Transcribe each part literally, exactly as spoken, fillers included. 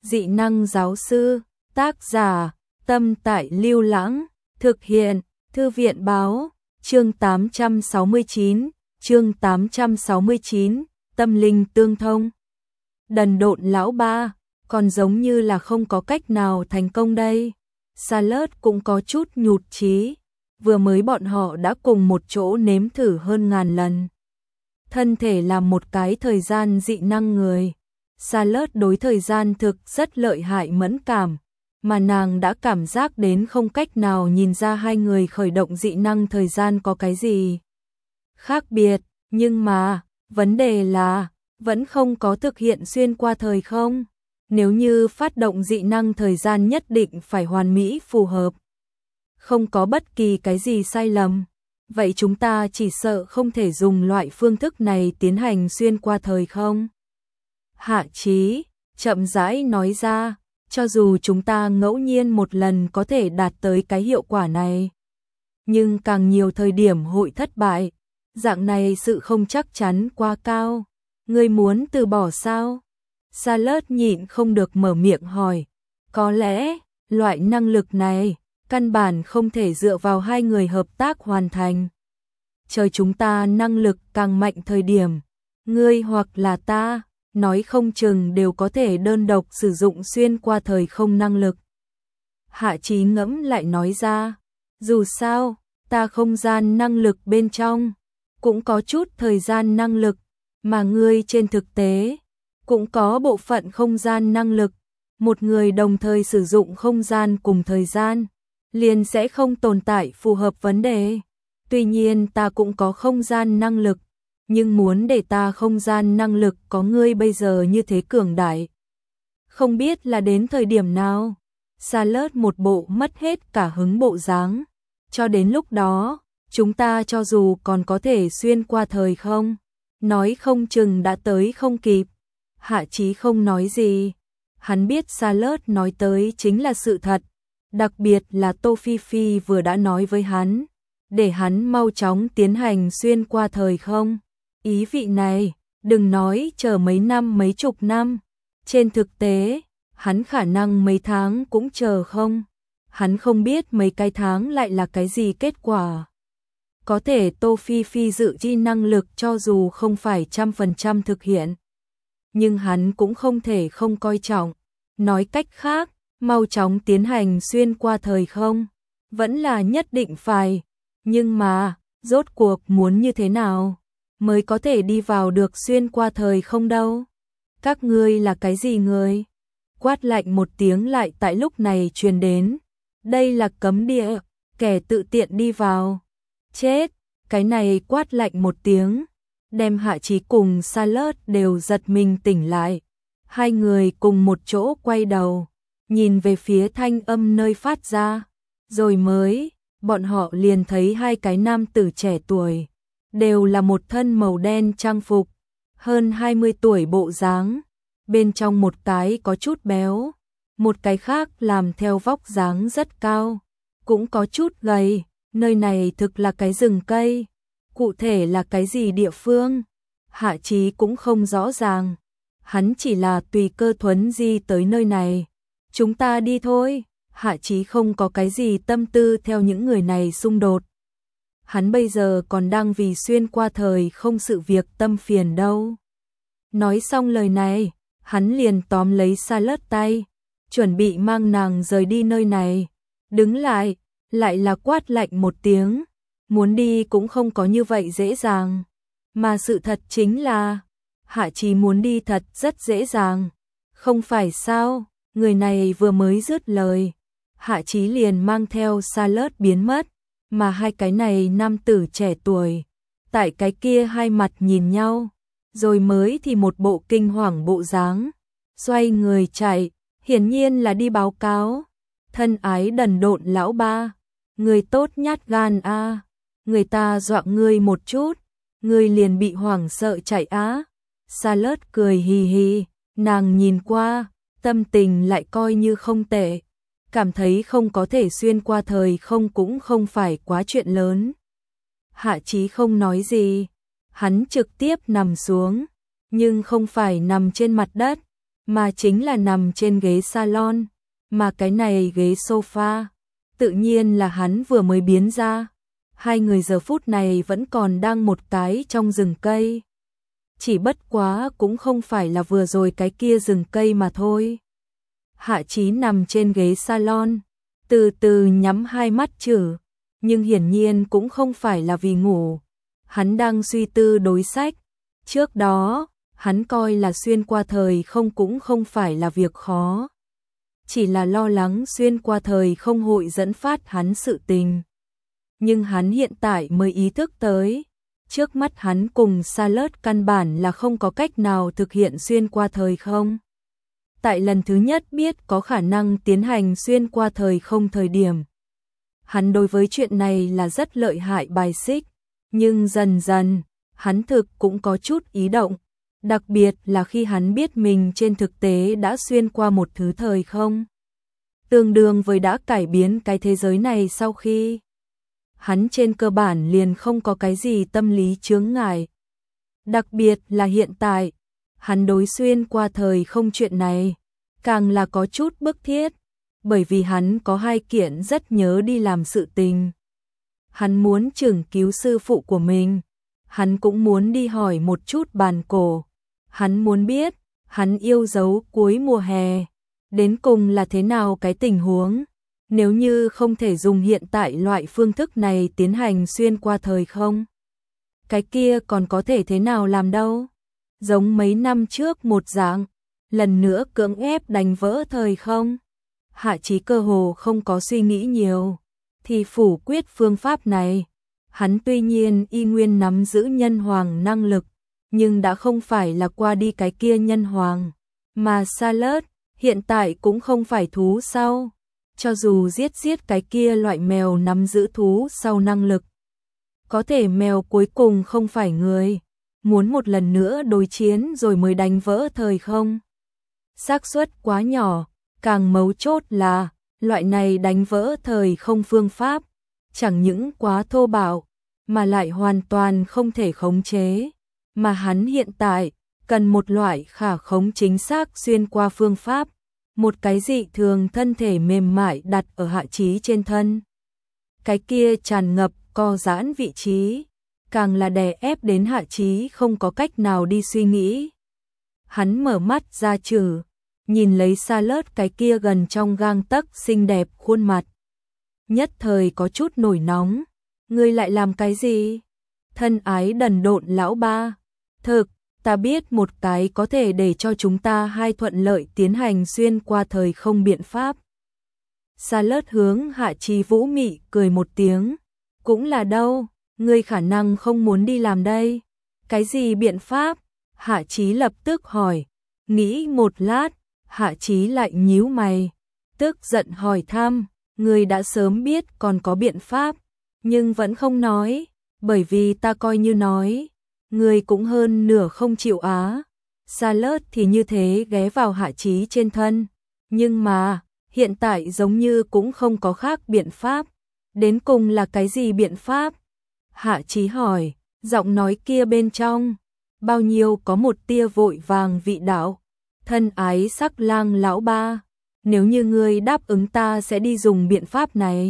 Dị năng giáo sư, tác giả, Tâm Tại Lưu Lãng, thực hiện, Thư viện báo, chương tám trăm sáu mươi chín, chương tám trăm sáu mươi chín, tâm linh tương thông. Đần độn lão ba, còn giống như là không có cách nào thành công đây. Charlotte cũng có chút nhụt chí, vừa mới bọn họ đã cùng một chỗ nếm thử hơn ngàn lần. Thân thể là một cái thời gian dị năng người. Charlotte đối thời gian thực rất lợi hại mẫn cảm, mà nàng đã cảm giác đến không cách nào nhìn ra hai người khởi động dị năng thời gian có cái gì khác biệt, nhưng mà, vấn đề là, vẫn không có thực hiện xuyên qua thời không. Nếu như phát động dị năng thời gian nhất định phải hoàn mỹ phù hợp, không có bất kỳ cái gì sai lầm, vậy chúng ta chỉ sợ không thể dùng loại phương thức này tiến hành xuyên qua thời không. Hạ Chí chậm rãi nói ra, cho dù chúng ta ngẫu nhiên một lần có thể đạt tới cái hiệu quả này, nhưng càng nhiều thời điểm hội thất bại, dạng này sự không chắc chắn quá cao. Ngươi muốn từ bỏ sao? Charlotte nhịn không được mở miệng hỏi. Có lẽ, loại năng lực này, căn bản không thể dựa vào hai người hợp tác hoàn thành. Chờ chúng ta năng lực càng mạnh thời điểm, ngươi hoặc là ta, nói không chừng đều có thể đơn độc sử dụng xuyên qua thời không năng lực. Hạ Chí ngẫm lại nói ra, dù sao, ta không gian năng lực bên trong, cũng có chút thời gian năng lực, mà ngươi trên thực tế, cũng có bộ phận không gian năng lực. Một người đồng thời sử dụng không gian cùng thời gian, liền sẽ không tồn tại phù hợp vấn đề. Tuy nhiên ta cũng có không gian năng lực, nhưng muốn để ta không gian năng lực có ngươi bây giờ như thế cường đại, không biết là đến thời điểm nào. Charlotte một bộ mất hết cả hứng bộ dáng. Cho đến lúc đó, chúng ta cho dù còn có thể xuyên qua thời không, nói không chừng đã tới không kịp. Hạ Chí không nói gì. Hắn biết Charlotte nói tới chính là sự thật, đặc biệt là Tô Phi Phi vừa đã nói với hắn, để hắn mau chóng tiến hành xuyên qua thời không. Ý vị này, đừng nói chờ mấy năm mấy chục năm, trên thực tế, hắn khả năng mấy tháng cũng chờ không. Hắn không biết mấy cái tháng lại là cái gì kết quả. Có thể Tô Phi Phi dự chi năng lực cho dù không phải trăm phần trăm thực hiện, nhưng hắn cũng không thể không coi trọng. Nói cách khác, mau chóng tiến hành xuyên qua thời không, vẫn là nhất định phải. Nhưng mà, rốt cuộc muốn như thế nào mới có thể đi vào được xuyên qua thời không đâu? Các ngươi là cái gì người? Quát lạnh một tiếng lại tại lúc này truyền đến. Đây là cấm địa, kẻ tự tiện đi vào. Chết, cái này quát lạnh một tiếng, đem Hạ Chí cùng Charlotte đều giật mình tỉnh lại. Hai người cùng một chỗ quay đầu, nhìn về phía thanh âm nơi phát ra. Rồi mới, bọn họ liền thấy hai cái nam tử trẻ tuổi, đều là một thân màu đen trang phục, hơn hai mươi tuổi bộ dáng. Bên trong một cái có chút béo, một cái khác làm theo vóc dáng rất cao, cũng có chút gầy. Nơi này thực là cái rừng cây, cụ thể là cái gì địa phương, Hạ Chí cũng không rõ ràng. Hắn chỉ là tùy cơ thuấn di tới nơi này. Chúng ta đi thôi. Hạ Chí không có cái gì tâm tư theo những người này xung đột. Hắn bây giờ còn đang vì xuyên qua thời không sự việc tâm phiền đâu. Nói xong lời này, hắn liền tóm lấy Charlotte tay, chuẩn bị mang nàng rời đi nơi này. Đứng lại, lại là quát lạnh một tiếng. Muốn đi cũng không có như vậy dễ dàng. Mà sự thật chính là, Hạ Chí muốn đi thật rất dễ dàng. Không phải sao? Người này vừa mới dứt lời, Hạ Chí liền mang theo Charlotte biến mất. Mà hai cái này nam tử trẻ tuổi, tại cái kia hai mặt nhìn nhau, rồi mới thì một bộ kinh hoàng bộ dáng, xoay người chạy, hiển nhiên là đi báo cáo. Thân ái đần độn lão ba, người tốt nhát gan a, người ta dọa ngươi một chút, ngươi liền bị hoảng sợ chạy á. Charlotte cười hì hì, nàng nhìn qua, tâm tình lại coi như không tệ, cảm thấy không có thể xuyên qua thời không cũng không phải quá chuyện lớn. Hạ Chí không nói gì, hắn trực tiếp nằm xuống, nhưng không phải nằm trên mặt đất, mà chính là nằm trên ghế salon, mà cái này ghế sofa, tự nhiên là hắn vừa mới biến ra. Hai người giờ phút này vẫn còn đang một cái trong rừng cây. Chỉ bất quá cũng không phải là vừa rồi cái kia rừng cây mà thôi. Hạ Chí nằm trên ghế salon, từ từ nhắm hai mắt chử, nhưng hiển nhiên cũng không phải là vì ngủ. Hắn đang suy tư đối sách. Trước đó, hắn coi là xuyên qua thời không cũng không phải là việc khó. Chỉ là lo lắng xuyên qua thời không hội dẫn phát hắn sự tình. Nhưng hắn hiện tại mới ý thức tới, trước mắt hắn cùng Charlotte căn bản là không có cách nào thực hiện xuyên qua thời không. Tại lần thứ nhất biết có khả năng tiến hành xuyên qua thời không thời điểm, hắn đối với chuyện này là rất lợi hại bài xích, nhưng dần dần, hắn thực cũng có chút ý động, đặc biệt là khi hắn biết mình trên thực tế đã xuyên qua một thứ thời không. Tương đương với đã cải biến cái thế giới này sau khi hắn trên cơ bản liền không có cái gì tâm lý chướng ngại. Đặc biệt là hiện tại, hắn đối xuyên qua thời không chuyện này, càng là có chút bức thiết, bởi vì hắn có hai kiện rất nhớ đi làm sự tình. Hắn muốn chừng cứu sư phụ của mình, hắn cũng muốn đi hỏi một chút bàn cổ, hắn muốn biết, hắn yêu dấu cuối mùa hè, đến cùng là thế nào cái tình huống. Nếu như không thể dùng hiện tại loại phương thức này tiến hành xuyên qua thời không, cái kia còn có thể thế nào làm đâu. Giống mấy năm trước một dạng, lần nữa cưỡng ép đánh vỡ thời không. Hạ Chí cơ hồ không có suy nghĩ nhiều, thì phủ quyết phương pháp này. Hắn tuy nhiên y nguyên nắm giữ nhân hoàng năng lực, nhưng đã không phải là qua đi cái kia nhân hoàng, mà Charlotte hiện tại cũng không phải thú sau. Cho dù giết giết cái kia loại mèo nắm giữ thú sau năng lực, có thể mèo cuối cùng không phải người, muốn một lần nữa đối chiến rồi mới đánh vỡ thời không. Xác suất quá nhỏ, càng mấu chốt là, loại này đánh vỡ thời không phương pháp, chẳng những quá thô bạo, mà lại hoàn toàn không thể khống chế, mà hắn hiện tại, cần một loại khả khống chính xác xuyên qua phương pháp. Một cái dị thường thân thể mềm mại đặt ở Hạ Chí trên thân. Cái kia tràn ngập co giãn vị trí, càng là đè ép đến Hạ Chí không có cách nào đi suy nghĩ. Hắn mở mắt ra trừ, nhìn lấy Charlotte cái kia gần trong gang tấc xinh đẹp khuôn mặt. Nhất thời có chút nổi nóng, ngươi lại làm cái gì? Thân ái đần độn lão ba, thực ta biết một cái có thể để cho chúng ta hai thuận lợi tiến hành xuyên qua thời không biện pháp. Charlotte hướng Hạ Chí vũ mị cười một tiếng. Cũng là đâu, ngươi khả năng không muốn đi làm đây. Cái gì biện pháp? Hạ Chí lập tức hỏi. Nghĩ một lát, Hạ Chí lại nhíu mày. Tức giận hỏi thăm, ngươi đã sớm biết còn có biện pháp, nhưng vẫn không nói, bởi vì ta coi như nói. Người cũng hơn nửa không chịu á. Charlotte thì như thế ghé vào Hạ Chí trên thân. Nhưng mà, hiện tại giống như cũng không có khác biện pháp. Đến cùng là cái gì biện pháp? Hạ Chí hỏi, giọng nói kia bên trong, bao nhiêu có một tia vội vàng vị đạo. Thân ái sắc lang lão ba, nếu như ngươi đáp ứng ta sẽ đi dùng biện pháp này.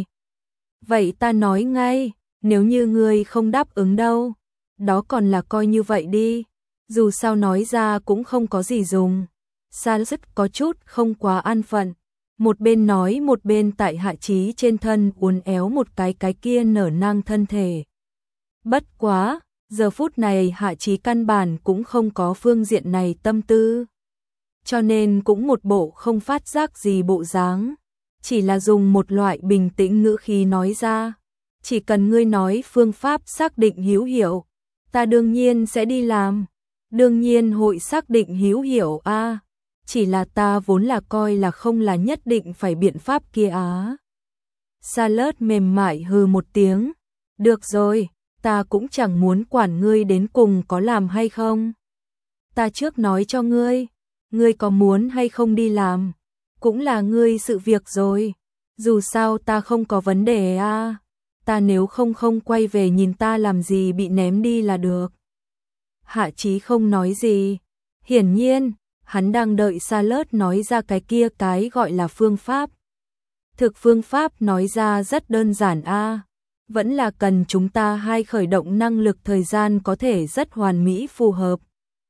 Vậy ta nói ngay, nếu như ngươi không đáp ứng đâu. Đó còn là coi như vậy đi, dù sao nói ra cũng không có gì dùng. Charlotte có chút không quá an phận, một bên nói một bên tại Hạ Chí trên thân uốn éo một cái cái kia nở nang thân thể. Bất quá, giờ phút này Hạ Chí căn bản cũng không có phương diện này tâm tư, cho nên cũng một bộ không phát giác gì bộ dáng, chỉ là dùng một loại bình tĩnh ngữ khí nói ra, chỉ cần ngươi nói phương pháp xác định hữu hiệu, ta đương nhiên sẽ đi làm, đương nhiên hội xác định hữu hiệu a, chỉ là ta vốn là coi là không là nhất định phải biện pháp kia á. Charlotte mềm mại hừ một tiếng, được rồi, ta cũng chẳng muốn quản ngươi đến cùng có làm hay không. Ta trước nói cho ngươi, ngươi có muốn hay không đi làm, cũng là ngươi sự việc rồi, dù sao ta không có vấn đề a. Ta nếu không không quay về nhìn ta làm gì bị ném đi là được. Hạ Chí không nói gì. Hiển nhiên, hắn đang đợi Charlotte nói ra cái kia cái gọi là phương pháp. Thực phương pháp nói ra rất đơn giản a, vẫn là cần chúng ta hai khởi động năng lực thời gian có thể rất hoàn mỹ phù hợp.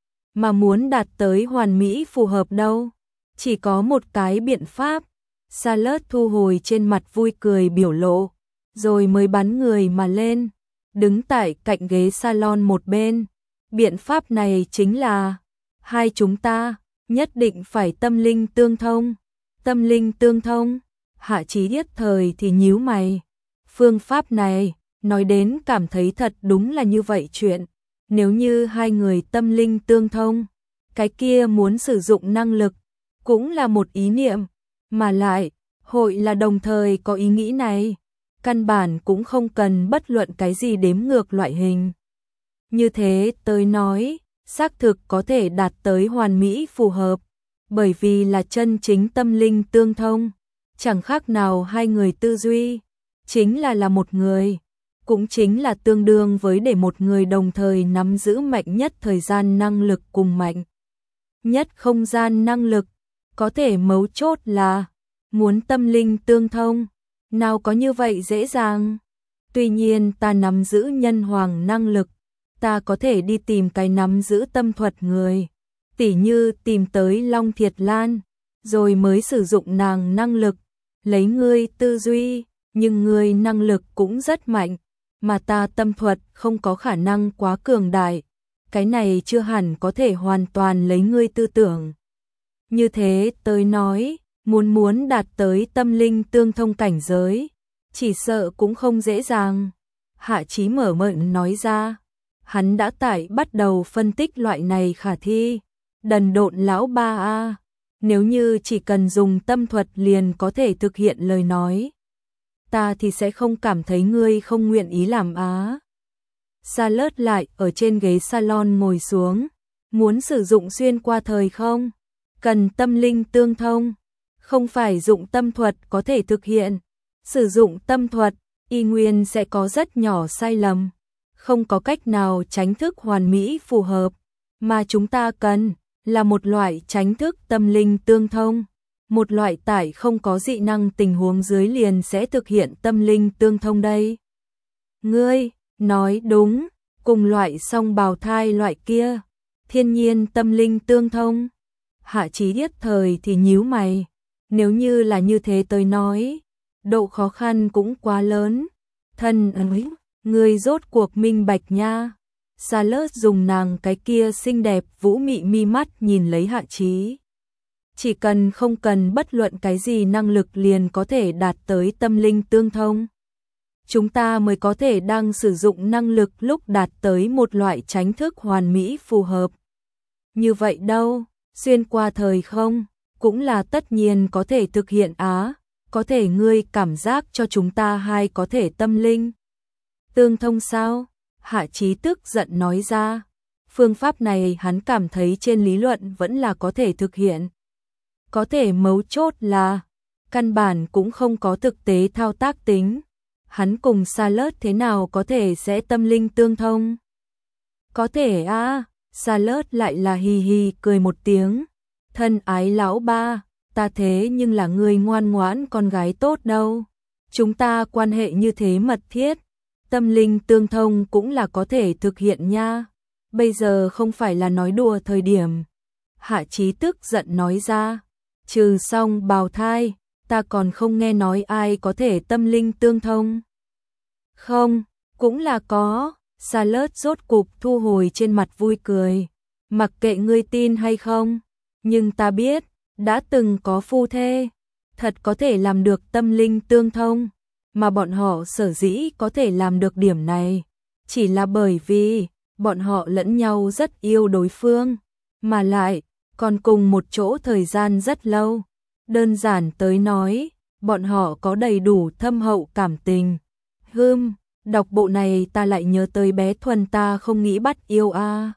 Mà muốn đạt tới hoàn mỹ phù hợp đâu, chỉ có một cái biện pháp. Charlotte thu hồi trên mặt vui cười biểu lộ, rồi mới bắn người mà lên, đứng tại cạnh ghế salon một bên. Biện pháp này chính là hai chúng ta nhất định phải tâm linh tương thông. Tâm linh tương thông? Hạ Chí nhất thời thì nhíu mày. Phương pháp này, nói đến cảm thấy thật đúng là như vậy chuyện. Nếu như hai người tâm linh tương thông, cái kia muốn sử dụng năng lực, cũng là một ý niệm, mà lại, hội là đồng thời có ý nghĩ này. Căn bản cũng không cần bất luận cái gì đếm ngược loại hình. Như thế tới nói, xác thực có thể đạt tới hoàn mỹ phù hợp, bởi vì là chân chính tâm linh tương thông, chẳng khác nào hai người tư duy, chính là là một người, cũng chính là tương đương với để một người đồng thời nắm giữ mạnh nhất thời gian năng lực cùng mạnh nhất không gian năng lực, có thể mấu chốt là muốn tâm linh tương thông, nào có như vậy dễ dàng. Tuy nhiên ta nắm giữ nhân hoàng năng lực, ta có thể đi tìm cái nắm giữ tâm thuật người, tỉ như tìm tới Long Thiệt Lan, rồi mới sử dụng nàng năng lực, lấy ngươi tư duy, nhưng ngươi năng lực cũng rất mạnh, mà ta tâm thuật không có khả năng quá cường đại, cái này chưa hẳn có thể hoàn toàn lấy ngươi tư tưởng. Như thế tới nói, muốn muốn đạt tới tâm linh tương thông cảnh giới, chỉ sợ cũng không dễ dàng. Hạ Chí mở miệng nói ra, hắn đã tại bắt đầu phân tích loại này khả thi. Đần độn lão ba a, nếu như chỉ cần dùng tâm thuật liền có thể thực hiện lời nói, ta thì sẽ không cảm thấy ngươi không nguyện ý làm á. Charlotte lại ở trên ghế salon ngồi xuống, muốn sử dụng xuyên qua thời không, cần tâm linh tương thông, không phải dụng tâm thuật có thể thực hiện. Sử dụng tâm thuật, y nguyên sẽ có rất nhỏ sai lầm, không có cách nào tránh thức hoàn mỹ phù hợp, mà chúng ta cần là một loại tránh thức tâm linh tương thông, một loại tại không có dị năng tình huống dưới liền sẽ thực hiện tâm linh tương thông đây. Ngươi, nói đúng, cùng loại song bào thai loại kia, thiên nhiên tâm linh tương thông. Hạ Chí nhất thời thì nhíu mày, nếu như là như thế tôi nói, độ khó khăn cũng quá lớn. Thân ấy, người rốt cuộc minh bạch nha. Charlotte dùng nàng cái kia xinh đẹp vũ mị mi mắt nhìn lấy Hạ Chí. Chỉ cần không cần bất luận cái gì năng lực liền có thể đạt tới tâm linh tương thông. Chúng ta mới có thể đang sử dụng năng lực lúc đạt tới một loại tránh thức hoàn mỹ phù hợp. Như vậy đâu, xuyên qua thời không, cũng là tất nhiên có thể thực hiện á. Có thể ngươi cảm giác cho chúng ta hai có thể tâm linh tương thông sao? Hạ Chí tức giận nói ra. Phương pháp này hắn cảm thấy trên lý luận vẫn là có thể thực hiện. Có thể mấu chốt là căn bản cũng không có thực tế thao tác tính. Hắn cùng Charlotte thế nào có thể sẽ tâm linh tương thông? Có thể a, à, Charlotte lại là hì hì cười một tiếng. Thân ái lão ba, ta thế nhưng là người ngoan ngoãn con gái tốt đâu. Chúng ta quan hệ như thế mật thiết, tâm linh tương thông cũng là có thể thực hiện nha. Bây giờ không phải là nói đùa thời điểm. Hạ Chí tức giận nói ra, trừ xong bào thai, ta còn không nghe nói ai có thể tâm linh tương thông. Không, cũng là có. Charlotte rốt cục thu hồi trên mặt vui cười. Mặc kệ ngươi tin hay không, nhưng ta biết, đã từng có phu thê, thật có thể làm được tâm linh tương thông, mà bọn họ sở dĩ có thể làm được điểm này, chỉ là bởi vì bọn họ lẫn nhau rất yêu đối phương, mà lại còn cùng một chỗ thời gian rất lâu. Đơn giản tới nói, bọn họ có đầy đủ thâm hậu cảm tình. Hừm, đọc bộ này ta lại nhớ tới bé Thuần ta không nghĩ bắt yêu a.